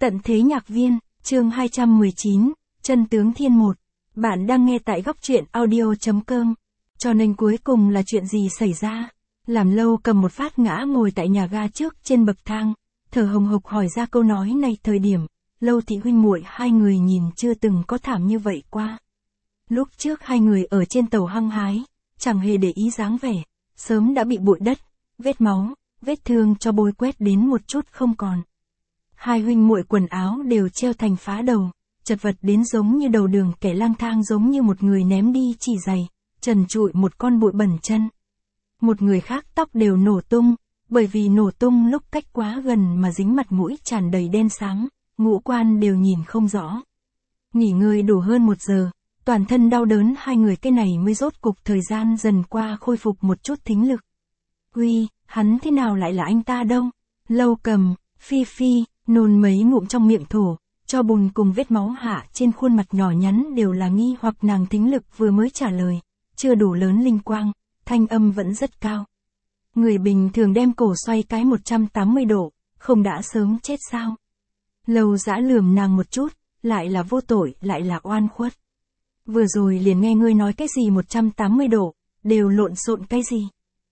Tận thế nhạc viên, chương 219, chân tướng thiên một. Bạn đang nghe tại góc truyện audio.com. Cho nên cuối cùng là chuyện gì xảy ra? Làm Lâu cầm một phát ngã ngồi tại nhà ga trước trên bậc thang, thở hồng hộc hỏi ra câu nói này thời điểm, Lâu thị huynh muội hai người nhìn chưa từng có thảm như vậy qua. Lúc trước hai người ở trên tàu hăng hái, chẳng hề để ý dáng vẻ, sớm đã bị bụi đất, vết máu, vết thương cho bôi quét đến một chút không còn. Hai huynh muội quần áo đều treo thành phá đầu, chật vật đến giống như đầu đường kẻ lang thang, giống như một người ném đi chỉ giày, trần trụi một con bụi bẩn chân. Một người khác tóc đều nổ tung, bởi vì nổ tung lúc cách quá gần mà dính mặt mũi tràn đầy đen xám, ngũ quan đều nhìn không rõ. Nghỉ ngơi đủ hơn 1 giờ, toàn thân đau đớn hai người cái này mới rốt cục thời gian dần qua khôi phục một chút thính lực. Huy, hắn thế nào lại là anh ta đâu? Lâu cầm, Phi Phi, nôn mấy ngụm trong miệng thổ, cho bùn cùng vết máu hạ trên khuôn mặt nhỏ nhắn đều là nghi hoặc. Nàng thính lực vừa mới trả lời, chưa đủ lớn linh quang, thanh âm vẫn rất cao. Người bình thường đem cổ xoay cái 180 độ, không đã sớm chết sao? Lâu dã lườm nàng một chút, lại là vô tội, lại là oan khuất. Vừa rồi liền nghe ngươi nói cái gì 180 độ, đều lộn xộn cái gì?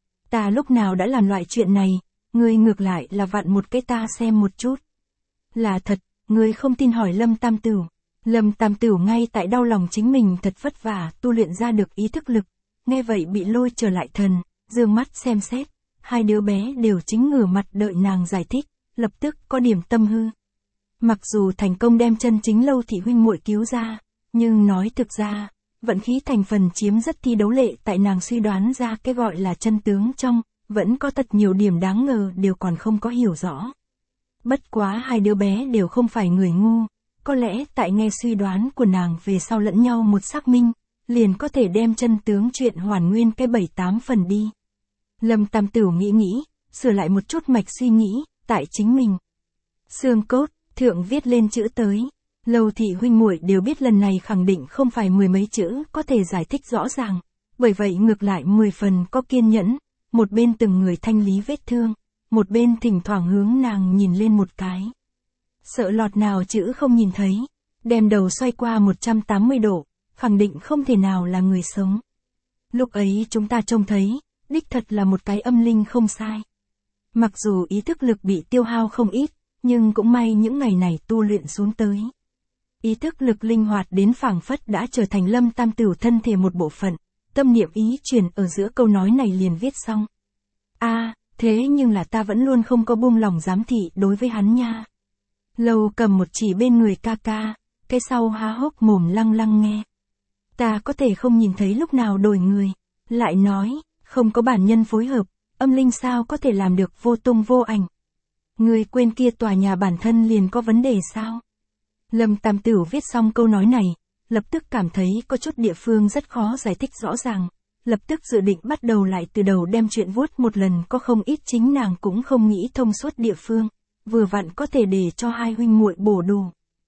Ta lúc nào đã làm loại chuyện này, ngươi ngược lại là vặn một cái ta xem một chút. Là thật, ngươi không tin hỏi Lâm Tam Tửu. Lâm Tam Tửu ngay tại đau lòng chính mình thật vất vả tu luyện ra được ý thức lực, nghe vậy bị lôi trở lại thần, dương mắt xem xét, hai đứa bé đều chính ngửa mặt đợi nàng giải thích, lập tức có điểm tâm hư. Mặc dù thành công đem chân chính Lâu thị huynh muội cứu ra, nhưng nói thực ra, vận khí thành phần chiếm rất thi đấu lệ, tại nàng suy đoán ra cái gọi là chân tướng trong, vẫn có thật nhiều điểm đáng ngờ đều còn không có hiểu rõ. Bất quá hai đứa bé đều không phải người ngu, có lẽ tại nghe suy đoán của nàng về sau lẫn nhau một xác minh, liền có thể đem chân tướng chuyện hoàn nguyên cái 7-8 phần đi. Lâm Tam Tửu nghĩ, sửa lại một chút mạch suy nghĩ, tại chính mình. Xương cốt, thượng viết lên chữ tới. Lâu thị huynh muội đều biết lần này khẳng định không phải 10 mấy chữ có thể giải thích rõ ràng, bởi vậy ngược lại 10 phần có kiên nhẫn, một bên từng người thanh lý vết thương, một bên thỉnh thoảng hướng nàng nhìn lên một cái. Sợ lọt nào chữ không nhìn thấy, đem đầu xoay qua 180 độ, khẳng định không thể nào là người sống. Lúc ấy chúng ta trông thấy, đích thật là một cái âm linh không sai. Mặc dù ý thức lực bị tiêu hao không ít, nhưng cũng may những ngày này tu luyện xuống tới. Ý thức lực linh hoạt đến phảng phất đã trở thành Lâm Tam Tửu thân thể một bộ phận, tâm niệm ý truyền ở giữa câu nói này liền viết xong. Thế nhưng là ta vẫn luôn không có buông lòng giám thị đối với hắn nha. Lâu cầm một chỉ bên người ca ca, cái sau há hốc mồm lăng lăng nghe. Ta có thể không nhìn thấy lúc nào đổi người, lại nói, không có bản nhân phối hợp, âm linh sao có thể làm được vô tung vô ảnh. Người quên kia tòa nhà bản thân liền có vấn đề sao? Lâm Tam Tửu viết xong câu nói này, lập tức cảm thấy có chút địa phương rất khó giải thích rõ ràng, lập tức dự định bắt đầu lại từ đầu đem chuyện vuốt một lần, có không ít chính nàng cũng không nghĩ thông suốt địa phương, vừa vặn có thể để cho hai huynh muội bổ đủ.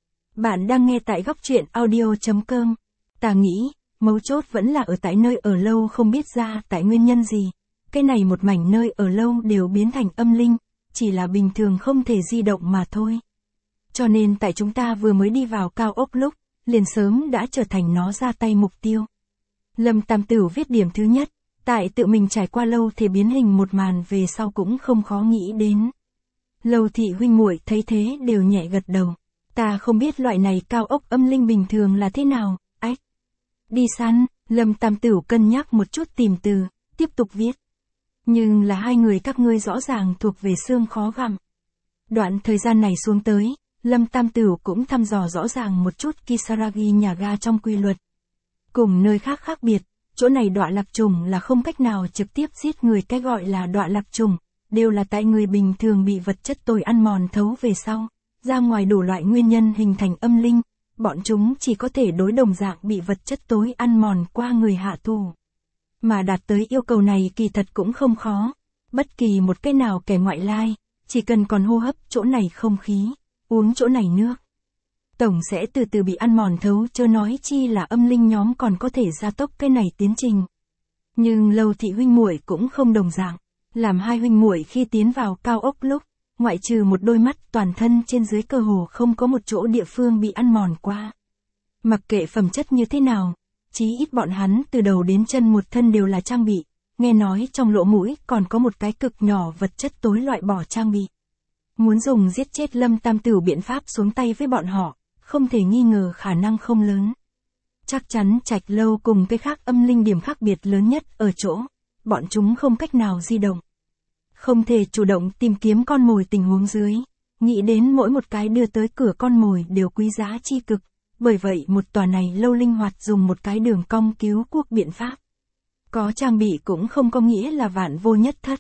Bạn đang nghe tại góc truyện audio.com. Ta nghĩ, mấu chốt vẫn là ở tại nơi ở Lâu không biết ra tại nguyên nhân gì, cái này một mảnh nơi ở Lâu đều biến thành âm linh, chỉ là bình thường không thể di động mà thôi. Cho nên tại chúng ta vừa mới đi vào cao ốc lúc, liền sớm đã trở thành nó ra tay mục tiêu. Lâm Tam Tửu viết điểm thứ nhất, tại tự mình trải qua Lâu thể biến hình một màn về sau cũng không khó nghĩ đến. Lâu thị huynh muội thấy thế đều nhẹ gật đầu. Ta không biết loại này cao ốc âm linh bình thường là thế nào, ách. Đi săn, Lâm Tam Tửu cân nhắc một chút tìm từ, tiếp tục viết. Nhưng là hai người các ngươi rõ ràng thuộc về xương khó gặm. Đoạn thời gian này xuống tới, Lâm Tam Tửu cũng thăm dò rõ ràng một chút Kisaragi nhà ga trong quy luật. Cùng nơi khác khác biệt, chỗ này đọa lạc trùng là không cách nào trực tiếp giết người, cái gọi là đọa lạc trùng, đều là tại người bình thường bị vật chất tồi ăn mòn thấu về sau, ra ngoài đủ loại nguyên nhân hình thành âm linh, bọn chúng chỉ có thể đối đồng dạng bị vật chất tối ăn mòn qua người hạ thủ. Mà đạt tới yêu cầu này kỳ thật cũng không khó, bất kỳ một cái nào kẻ ngoại lai, chỉ cần còn hô hấp chỗ này không khí, uống chỗ này nước, tổng sẽ từ từ bị ăn mòn thấu, chớ nói chi là âm linh nhóm còn có thể gia tốc cái này tiến trình. Nhưng Lâu thị huynh muội cũng không đồng dạng, làm hai huynh muội khi tiến vào cao ốc lúc, ngoại trừ một đôi mắt, toàn thân trên dưới cơ hồ không có một chỗ địa phương bị ăn mòn qua. Mặc kệ phẩm chất như thế nào, chí ít bọn hắn từ đầu đến chân một thân đều là trang bị, nghe nói trong lỗ mũi còn có một cái cực nhỏ vật chất tối loại bỏ trang bị. Muốn dùng giết chết Lâm Tam Tửu biện pháp xuống tay với bọn họ, không thể nghi ngờ khả năng không lớn. Chắc chắn Trạch Lâu cùng cái khác âm linh điểm khác biệt lớn nhất ở chỗ, bọn chúng không cách nào di động. Không thể chủ động tìm kiếm con mồi tình huống dưới, nghĩ đến mỗi một cái đưa tới cửa con mồi đều quý giá chi cực, bởi vậy một tòa này lâu linh hoạt dùng một cái đường cong cứu quốc biện pháp. Có trang bị cũng không có nghĩa là vạn vô nhất thất.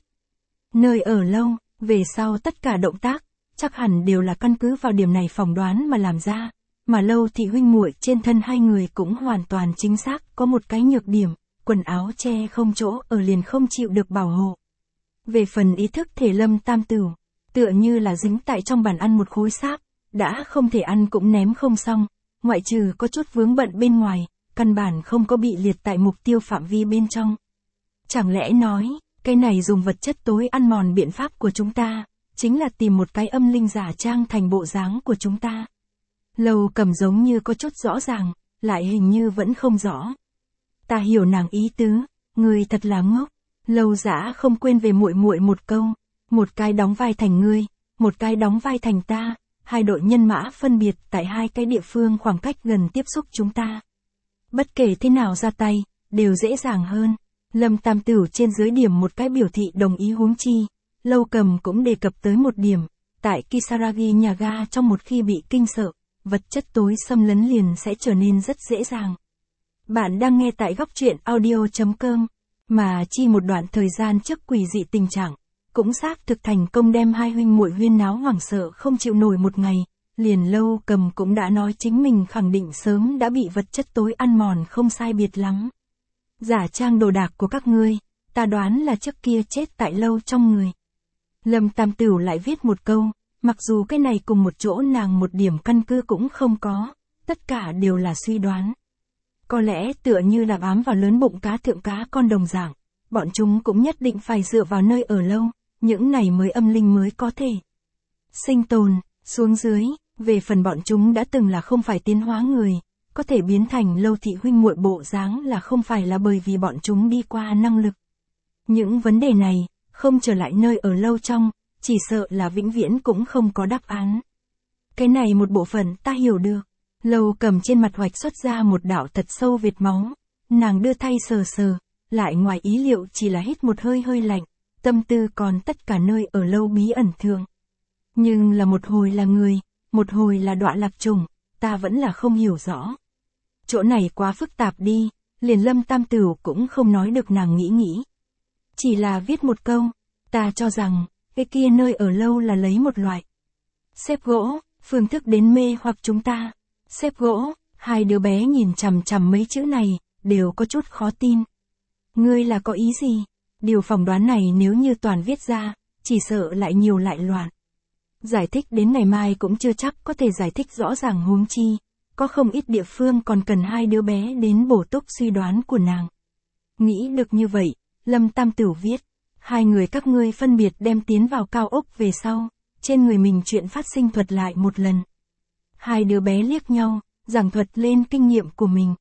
Nơi ở lâu, về sau tất cả động tác, chắc hẳn đều là căn cứ vào điểm này phỏng đoán mà làm ra, mà Lâu thị huynh muội trên thân hai người cũng hoàn toàn chính xác có một cái nhược điểm, quần áo che không chỗ ở liền không chịu được bảo hộ. Về phần ý thức thể Lâm Tam Tửu, tựa như là dính tại trong bàn ăn một khối sáp, đã không thể ăn cũng ném không xong, ngoại trừ có chút vướng bận bên ngoài, căn bản không có bị liệt tại mục tiêu phạm vi bên trong. Chẳng lẽ nói, cái này dùng vật chất tối ăn mòn biện pháp của chúng ta, chính là tìm một cái âm linh giả trang thành bộ dáng của chúng ta. Lâu Cầm giống như có chút rõ ràng, lại hình như vẫn không rõ. Ta hiểu nàng ý tứ, ngươi thật là ngốc. Lâu Dã không quên về muội muội một câu, một cái đóng vai thành ngươi, một cái đóng vai thành ta, hai đội nhân mã phân biệt tại hai cái địa phương khoảng cách gần tiếp xúc chúng ta. Bất kể thế nào ra tay, đều dễ dàng hơn. Lâm Tam Tửu trên dưới điểm một cái biểu thị đồng ý, huống chi. Lâu Cầm cũng đề cập tới một điểm, tại Kisaragi nhà ga trong một khi bị kinh sợ, vật chất tối xâm lấn liền sẽ trở nên rất dễ dàng. Bạn đang nghe tại góc truyện audio.com, mà chi một đoạn thời gian trước quỷ dị tình trạng, cũng xác thực thành công đem hai huynh muội huyên náo hoảng sợ không chịu nổi một ngày, liền Lâu Cầm cũng đã nói chính mình khẳng định sớm đã bị vật chất tối ăn mòn không sai biệt lắm. Giả trang đồ đạc của các ngươi, ta đoán là trước kia chết tại lâu trong người. Lâm Tam Tửu lại viết một câu, mặc dù cái này cùng một chỗ nàng một điểm căn cứ cũng không có, tất cả đều là suy đoán. Có lẽ tựa như là bám vào lớn bụng cá thượng cá con đồng dạng, bọn chúng cũng nhất định phải dựa vào nơi ở lâu, những này mới âm linh mới có thể sinh tồn, xuống dưới, về phần bọn chúng đã từng là không phải tiến hóa người, có thể biến thành Lâu thị huynh muội bộ dáng là không phải là bởi vì bọn chúng đi qua năng lực. Những vấn đề này, không trở lại nơi ở lâu trong, chỉ sợ là vĩnh viễn cũng không có đáp án. Cái này một bộ phận ta hiểu được. Lâu Cầm trên mặt hoạch xuất ra một đạo thật sâu vệt máu, nàng đưa tay sờ sờ, lại ngoài ý liệu chỉ là hít một hơi hơi lạnh, tâm tư còn tất cả nơi ở lâu bí ẩn thường. Nhưng là một hồi là người, một hồi là đọa lạc trùng, ta vẫn là không hiểu rõ. Chỗ này quá phức tạp đi, liền Lâm Tam Tửu cũng không nói được nàng nghĩ. Chỉ là viết một câu, ta cho rằng, cái kia nơi ở lâu là lấy một loại xếp gỗ, phương thức đến mê hoặc chúng ta. Xếp gỗ, hai đứa bé nhìn chằm chằm mấy chữ này, đều có chút khó tin. Ngươi là có ý gì? Điều phỏng đoán này nếu như toàn viết ra, chỉ sợ lại nhiều lại loạn. Giải thích đến ngày mai cũng chưa chắc có thể giải thích rõ ràng, huống chi. Có không ít địa phương còn cần hai đứa bé đến bổ túc suy đoán của nàng. Nghĩ được như vậy, Lâm Tam Tửu viết, hai người các ngươi phân biệt đem tiến vào cao ốc về sau, trên người mình chuyện phát sinh thuật lại một lần. Hai đứa bé liếc nhau, giảng thuật lên kinh nghiệm của mình.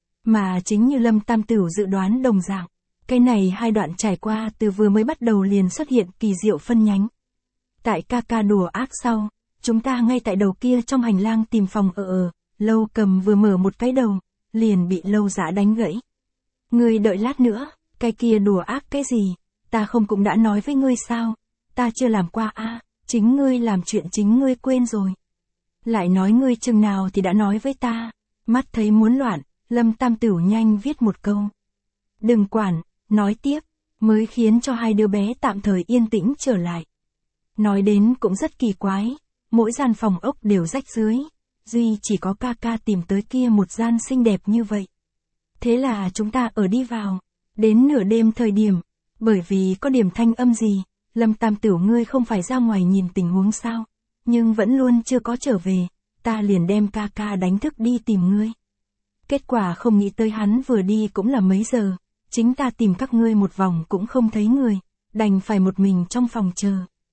Mà chính như Lâm Tam Tửu dự đoán đồng dạng, cái này hai đoạn trải qua từ vừa mới bắt đầu liền xuất hiện kỳ diệu phân nhánh. Tại ca ca đùa ác sau, chúng ta ngay tại đầu kia trong hành lang tìm phòng ở, Lâu Cầm vừa mở một cái đầu, liền bị Lâu Dã đánh gãy. Ngươi đợi lát nữa, cái kia đùa ác cái gì, ta không cũng đã nói với ngươi sao, ta chưa làm qua a, chính ngươi làm chuyện chính ngươi quên rồi. Lại nói ngươi chừng nào thì đã nói với ta, mắt thấy muốn loạn, Lâm Tam Tửu nhanh viết một câu. Đừng quản, nói tiếp, mới khiến cho hai đứa bé tạm thời yên tĩnh trở lại. Nói đến cũng rất kỳ quái, mỗi gian phòng ốc đều rách dưới, duy chỉ có ca ca tìm tới kia một gian xinh đẹp như vậy. Thế là chúng ta ở đi vào, đến nửa đêm thời điểm, bởi vì có điểm thanh âm gì, Lâm Tam Tửu ngươi không phải ra ngoài nhìn tình huống sao, nhưng vẫn luôn chưa có trở về, ta liền đem ca ca đánh thức đi tìm ngươi. Kết quả không nghĩ tới hắn vừa đi cũng là mấy giờ, chính ta tìm các ngươi một vòng cũng không thấy người, đành phải một mình trong phòng chờ.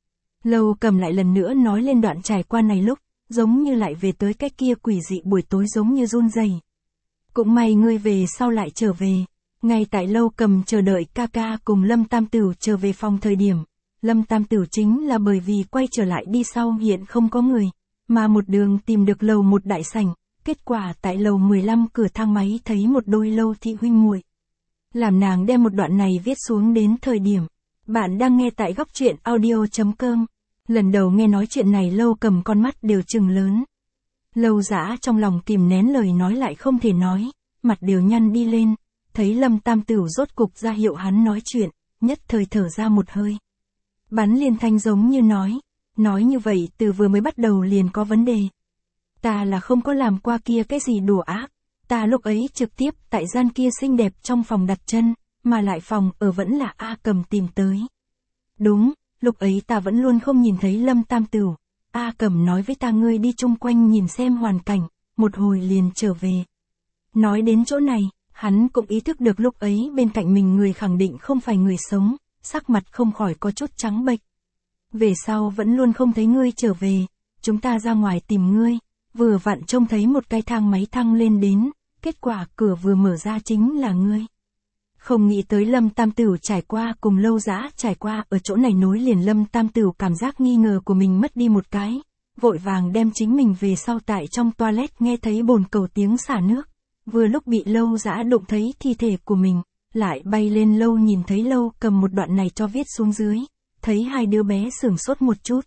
Lâu Cầm lại lần nữa nói lên đoạn trải qua này lúc, giống như lại về tới cái kia quỷ dị buổi tối giống như run rẩy. Cũng may ngươi về sau lại trở về. Ngay tại Lâu Cầm chờ đợi ca ca cùng Lâm Tam Tửu trở về phòng thời điểm, Lâm Tam Tửu chính là bởi vì quay trở lại đi sau hiện không có người, mà một đường tìm được lầu một đại sảnh, kết quả tại lầu 15 cửa thang máy thấy một đôi Lâu thị huynh muội. Làm nàng đem một đoạn này viết xuống đến thời điểm, bạn đang nghe tại góc truyện audio.com. Lần đầu nghe nói chuyện này Lâu Cầm con mắt đều trừng lớn. Lâu Dã trong lòng kìm nén lời nói lại không thể nói, mặt đều nhăn đi lên, thấy Lâm Tam Tửu rốt cục ra hiệu hắn nói chuyện, nhất thời thở ra một hơi. Bắn liên thanh giống như nói như vậy từ vừa mới bắt đầu liền có vấn đề. Ta là không có làm qua kia cái gì đùa ác, ta lúc ấy trực tiếp tại gian kia xinh đẹp trong phòng đặt chân, mà lại phòng ở vẫn là A Cầm tìm tới. Đúng, lúc ấy ta vẫn luôn không nhìn thấy Lâm Tam Tửu, A Cầm nói với ta ngươi đi chung quanh nhìn xem hoàn cảnh, một hồi liền trở về. Nói đến chỗ này, hắn cũng ý thức được lúc ấy bên cạnh mình người khẳng định không phải người sống, sắc mặt không khỏi có chút trắng bệch. Về sau vẫn luôn không thấy ngươi trở về, chúng ta ra ngoài tìm ngươi, vừa vặn trông thấy một cái thang máy thăng lên đến, kết quả cửa vừa mở ra chính là ngươi. Không nghĩ tới Lâm Tam Tửu trải qua cùng Lâu Dã trải qua ở chỗ này nối liền Lâm Tam Tửu cảm giác nghi ngờ của mình mất đi một cái, vội vàng đem chính mình về sau tại trong toilet nghe thấy bồn cầu tiếng xả nước, vừa lúc bị Lâu Dã đụng thấy thi thể của mình, lại bay lên Lâu nhìn thấy Lâu cầm một đoạn này cho viết xuống dưới, thấy hai đứa bé sửng sốt một chút.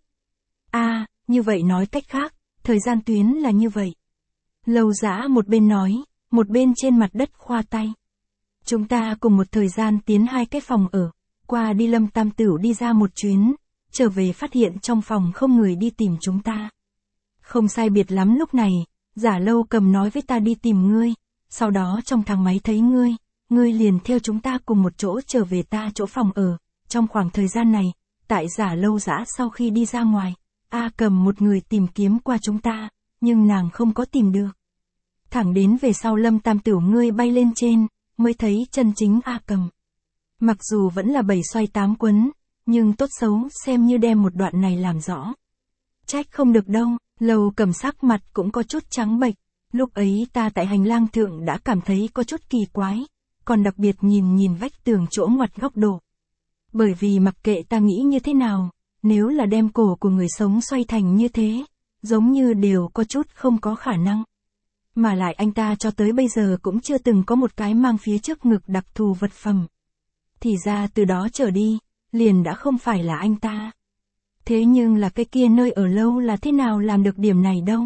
Như vậy nói cách khác, thời gian tuyến là như vậy. Lâu Dã một bên nói, một bên trên mặt đất khoa tay. Chúng ta cùng một thời gian tiến hai cái phòng ở, qua đi Lâm Tam Tửu đi ra một chuyến, trở về phát hiện trong phòng không người đi tìm chúng ta. Không sai biệt lắm lúc này, giả Lâu Cầm nói với ta đi tìm ngươi, sau đó trong thang máy thấy ngươi liền theo chúng ta cùng một chỗ trở về ta chỗ phòng ở. Trong khoảng thời gian này, tại giả Lâu Dã sau khi đi ra ngoài, A Cầm một người tìm kiếm qua chúng ta, nhưng nàng không có tìm được. Thẳng đến về sau Lâm Tam Tửu ngươi bay lên trên, mới thấy chân chính A Cầm. Mặc dù vẫn là 7 xoay 8 quấn, nhưng tốt xấu xem như đem một đoạn này làm rõ. Trách không được đâu, Lâu Cầm sắc mặt cũng có chút trắng bệch, lúc ấy ta tại hành lang thượng đã cảm thấy có chút kỳ quái, còn đặc biệt nhìn vách tường chỗ ngoặt góc độ. Bởi vì mặc kệ ta nghĩ như thế nào, nếu là đem cổ của người sống xoay thành như thế, giống như đều có chút không có khả năng. Mà lại anh ta cho tới bây giờ cũng chưa từng có một cái mang phía trước ngực đặc thù vật phẩm. Thì ra từ đó trở đi, liền đã không phải là anh ta. Thế nhưng là cái kia nơi ở Lâu là thế nào làm được điểm này đâu?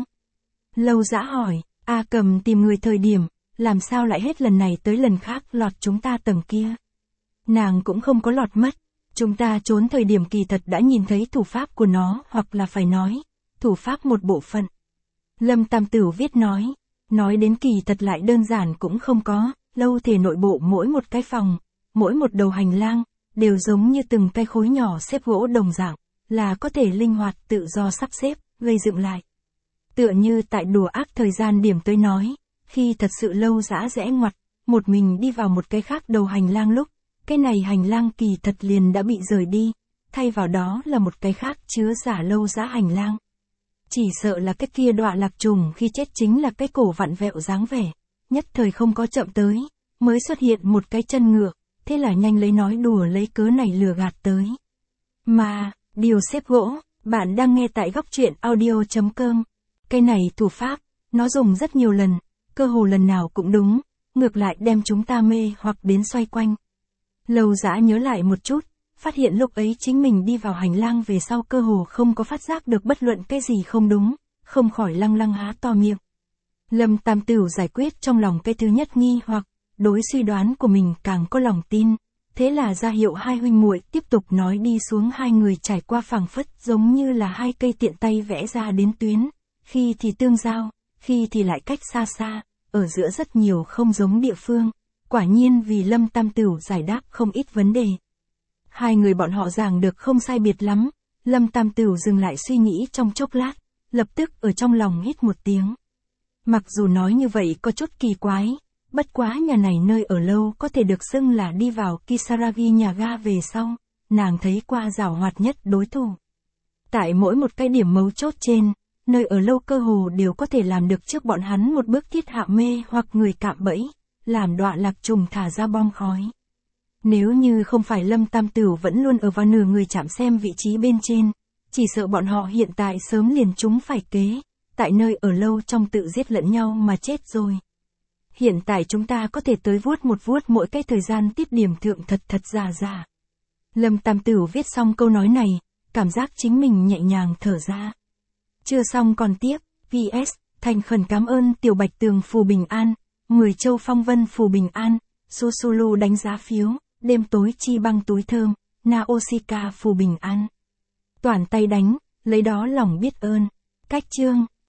Lâu Dã hỏi, A Cầm tìm người thời điểm, làm sao lại hết lần này tới lần khác lọt chúng ta tầng kia? Nàng cũng không có lọt mất, chúng ta trốn thời điểm kỳ thật đã nhìn thấy thủ pháp của nó, hoặc là phải nói, thủ pháp một bộ phận. Lâm Tam Tửu viết nói đến kỳ thật lại đơn giản cũng không có, Lâu thể nội bộ mỗi một cái phòng, mỗi một đầu hành lang, đều giống như từng cái khối nhỏ xếp gỗ đồng dạng, là có thể linh hoạt tự do sắp xếp, gây dựng lại. Tựa như tại đùa ác thời gian điểm tới nói, khi thật sự Lâu Dã rẽ ngoặt, một mình đi vào một cái khác đầu hành lang lúc, cái này hành lang kỳ thật liền đã bị rời đi, thay vào đó là một cái khác chứa giả Lâu Dã hành lang. Chỉ sợ là cái kia đọa lạc trùng khi chết chính là cái cổ vặn vẹo dáng vẻ, nhất thời không có chậm tới, mới xuất hiện một cái chân ngựa, thế là nhanh lấy nói đùa lấy cớ này lừa gạt tới. Mà, điều xếp gỗ, bạn đang nghe tại góc truyện audio.com. Cái này thủ pháp, nó dùng rất nhiều lần, cơ hồ lần nào cũng đúng, ngược lại đem chúng ta mê hoặc đến xoay quanh. Lâu Dã nhớ lại một chút, phát hiện lúc ấy chính mình đi vào hành lang về sau cơ hồ không có phát giác được bất luận cái gì không đúng, không khỏi lăng há to miệng. Lâm Tam Tửu giải quyết trong lòng cái thứ nhất nghi hoặc, đối suy đoán của mình càng có lòng tin, thế là ra hiệu hai huynh muội tiếp tục nói đi xuống. Hai người trải qua phảng phất giống như là hai cây tiện tay vẽ ra đến tuyến, khi thì tương giao, khi thì lại cách xa xa, ở giữa rất nhiều không giống địa phương, quả nhiên vì Lâm Tam Tửu giải đáp không ít vấn đề. Hai người bọn họ giảng được không sai biệt lắm, Lâm Tam Tửu dừng lại suy nghĩ trong chốc lát, lập tức ở trong lòng hít một tiếng. Mặc dù nói như vậy có chút kỳ quái, bất quá nhà này nơi ở Lâu có thể được xưng là đi vào Kisaragi nhà ga về sau, nàng thấy qua giảo hoạt nhất đối thủ. Tại mỗi một cái điểm mấu chốt trên, nơi ở lâu cơ hồ đều có thể làm được trước bọn hắn một bước thiết hạ mê hoặc người cạm bẫy, làm đọa lạc trùng thả ra bom khói. Nếu như không phải Lâm Tam Tửu vẫn luôn ở vào nửa người chạm xem vị trí bên trên, chỉ sợ bọn họ hiện tại sớm liền chúng phải kế, tại nơi ở lâu trong tự giết lẫn nhau mà chết rồi. Hiện tại chúng ta có thể tới vuốt mỗi cái thời gian tiết điểm thượng thật giả. Lâm Tam Tửu viết xong câu nói này, cảm giác chính mình nhẹ nhàng thở ra. Chưa xong còn tiếp, PS, thành khẩn cảm ơn Tiểu Bạch Tường phù bình an, 10 châu phong vân phù bình an, Susulu đánh giá phiếu, đêm tối chi băng túi thơm, Naosika phù bình an. Toàn tay đánh, lấy đó lòng biết ơn. Cách chương.